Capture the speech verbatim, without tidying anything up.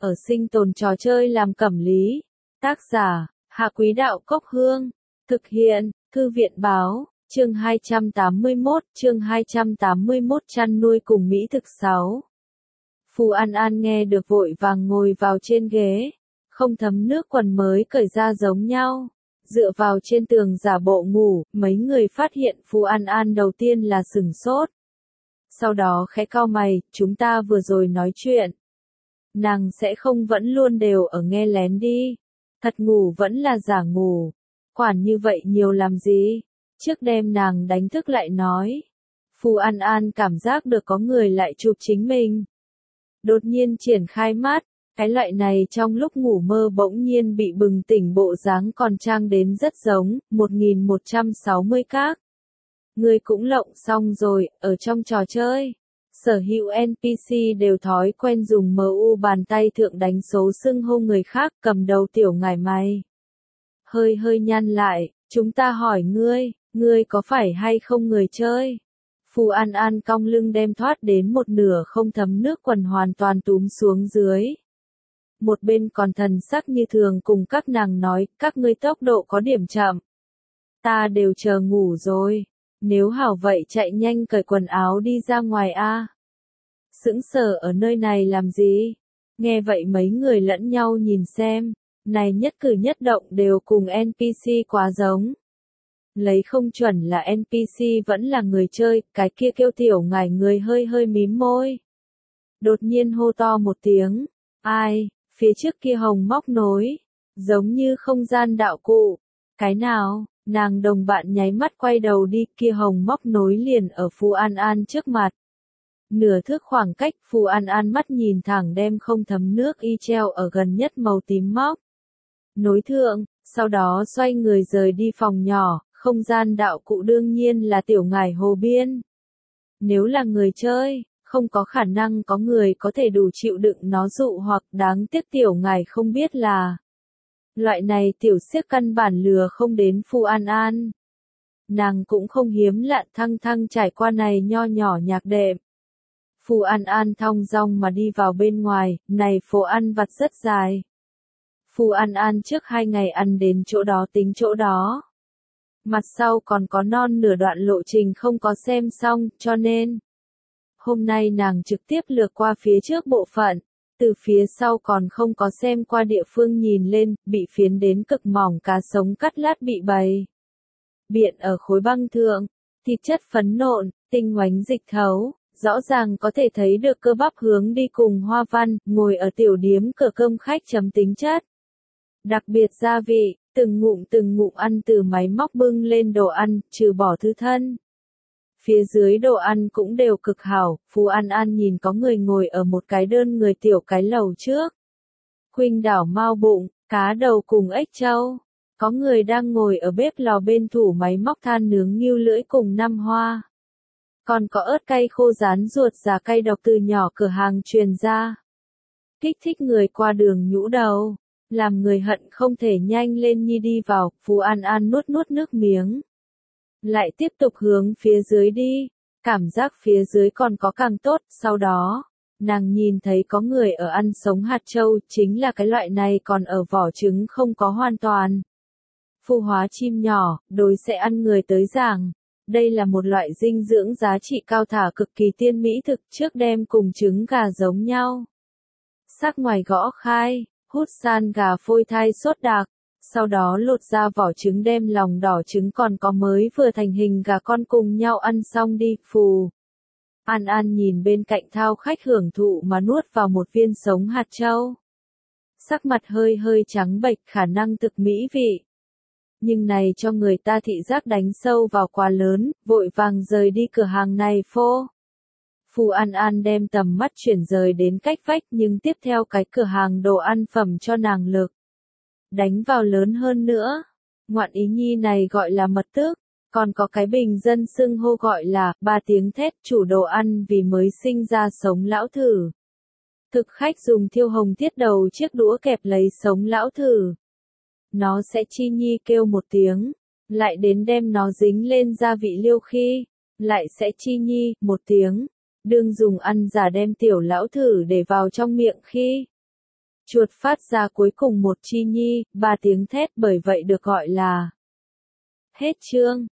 ở sinh tồn trò chơi làm cẩm lý. Tác giả, Hạ Quý Đạo Cốc Hương. Thực hiện, Thư viện Báo, chương hai trăm tám mươi mốt, chương hai trăm tám mươi mốt chăn nuôi cùng mỹ thực sáu. Phù An An nghe được vội vàng ngồi vào trên ghế, không thấm nước quần mới cởi ra giống nhau. Dựa vào trên tường giả bộ ngủ, mấy người phát hiện Phù An An đầu tiên là sửng sốt. Sau đó khẽ cau mày, chúng ta vừa rồi nói chuyện. Nàng sẽ không vẫn luôn đều ở nghe lén đi. Thật ngủ vẫn là giả ngủ. Quản như vậy nhiều làm gì? Trước đêm nàng đánh thức lại nói. Phù An An cảm giác được có người lại chụp chính mình. Đột nhiên triển khai mắt. Cái loại này trong lúc ngủ mơ bỗng nhiên bị bừng tỉnh bộ dáng còn trang đến rất giống, một nghìn một trăm sáu mươi các. Người cũng lộng xong rồi, ở trong trò chơi. Sở hữu en pê xê đều thói quen dùng em u bàn tay thượng đánh số xưng hô người khác, cầm đầu tiểu ngải mày. Hơi hơi nhăn lại, chúng ta hỏi ngươi, ngươi có phải hay không người chơi? Phù An An cong lưng đem thoát đến một nửa không thấm nước quần hoàn toàn túm xuống dưới. Một bên còn thần sắc như thường cùng các nàng nói, các ngươi tốc độ có điểm chậm. Ta đều chờ ngủ rồi, nếu hảo vậy chạy nhanh cởi quần áo đi ra ngoài a. Sững sờ ở nơi này làm gì? Nghe vậy mấy người lẫn nhau nhìn xem, này nhất cử nhất động đều cùng en pê xê quá giống. Lấy không chuẩn là en pê xê vẫn là người chơi, cái kia kêu tiểu ngải người hơi hơi mím môi. Đột nhiên hô to một tiếng, ai? Phía trước kia hồng móc nối, giống như không gian đạo cụ. Cái nào? Nàng đồng bạn nháy mắt quay đầu đi, kia hồng móc nối liền ở Phù An An trước mặt. Nửa thước khoảng cách, Phù An An mắt nhìn thẳng đem không thấm nước y treo ở gần nhất màu tím móc nối thượng, sau đó xoay người rời đi phòng nhỏ, không gian đạo cụ đương nhiên là tiểu ngải hồ biên. Nếu là người chơi, không có khả năng có người có thể đủ chịu đựng nó dụ hoặc đáng tiếc tiểu ngải không biết là. Loại này tiểu siếc căn bản lừa không đến Phù An An. Nàng cũng không hiếm lạ thăng thăng trải qua này nho nhỏ nhạc đệm. Phù An An thong dong mà đi vào bên ngoài, này phố ăn vặt rất dài. Phù An An trước hai ngày ăn đến chỗ đó tính chỗ đó. Mặt sau còn có non nửa đoạn lộ trình không có xem xong, cho nên hôm nay nàng trực tiếp lược qua phía trước bộ phận, từ phía sau còn không có xem qua địa phương nhìn lên, bị phiến đến cực mỏng cá sống cắt lát bị bày. Biện ở khối băng thượng, thịt chất phấn nộn, tinh oánh dịch thấu, rõ ràng có thể thấy được cơ bắp hướng đi cùng hoa văn, ngồi ở tiểu điếm cửa cơm khách chấm tính chất. Đặc biệt gia vị, từng ngụm từng ngụm ăn từ máy móc bưng lên đồ ăn, trừ bỏ thứ thân. Phía dưới đồ ăn cũng đều cực hảo, Phù An An nhìn có người ngồi ở một cái đơn người tiểu cái lầu trước. Khuynh đảo mao bụng, cá đầu cùng ếch trâu. Có người đang ngồi ở bếp lò bên thủ máy móc than nướng nghêu lưỡi cùng năm hoa. Còn có ớt cay khô rán ruột già cay độc từ nhỏ cửa hàng truyền ra. Kích thích người qua đường nhũ đầu, làm người hận không thể nhanh lên nhi đi vào, Phù An An nuốt nuốt nước miếng. Lại tiếp tục hướng phía dưới đi, cảm giác phía dưới còn có càng tốt, sau đó, nàng nhìn thấy có người ở ăn sống hạt châu, chính là cái loại này còn ở vỏ trứng không có hoàn toàn. Phù hóa chim nhỏ, đối sẽ ăn người tới giảng, đây là một loại dinh dưỡng giá trị cao thả cực kỳ tiên mỹ thực trước đem cùng trứng gà giống nhau. Sắc ngoài gõ khai, hút san gà phôi thai sốt đặc. Sau đó lột ra vỏ trứng đem lòng đỏ trứng còn có mới vừa thành hình gà con cùng nhau ăn xong đi, Phù An An nhìn bên cạnh thao khách hưởng thụ mà nuốt vào một viên sống hạt châu. Sắc mặt hơi hơi trắng bệch khả năng thực mỹ vị. Nhưng này cho người ta thị giác đánh sâu vào quá lớn, vội vàng rời đi cửa hàng này phô. Phù An An đem tầm mắt chuyển rời đến cách vách nhưng tiếp theo cái cửa hàng đồ ăn phẩm cho nàng lực. Đánh vào lớn hơn nữa. Ngoạn ý nhi này gọi là mật tước, còn có cái bình dân xưng hô gọi là ba tiếng thét chủ đồ ăn vì mới sinh ra sống lão thử. Thực khách dùng thiêu hồng tiết đầu chiếc đũa kẹp lấy sống lão thử. Nó sẽ chi nhi kêu một tiếng, lại đến đem nó dính lên gia vị liêu khi, lại sẽ chi nhi một tiếng, đương dùng ăn giả đem tiểu lão thử để vào trong miệng khi. Chuột phát ra cuối cùng một chi nhi, ba tiếng thét bởi vậy được gọi là hết chương.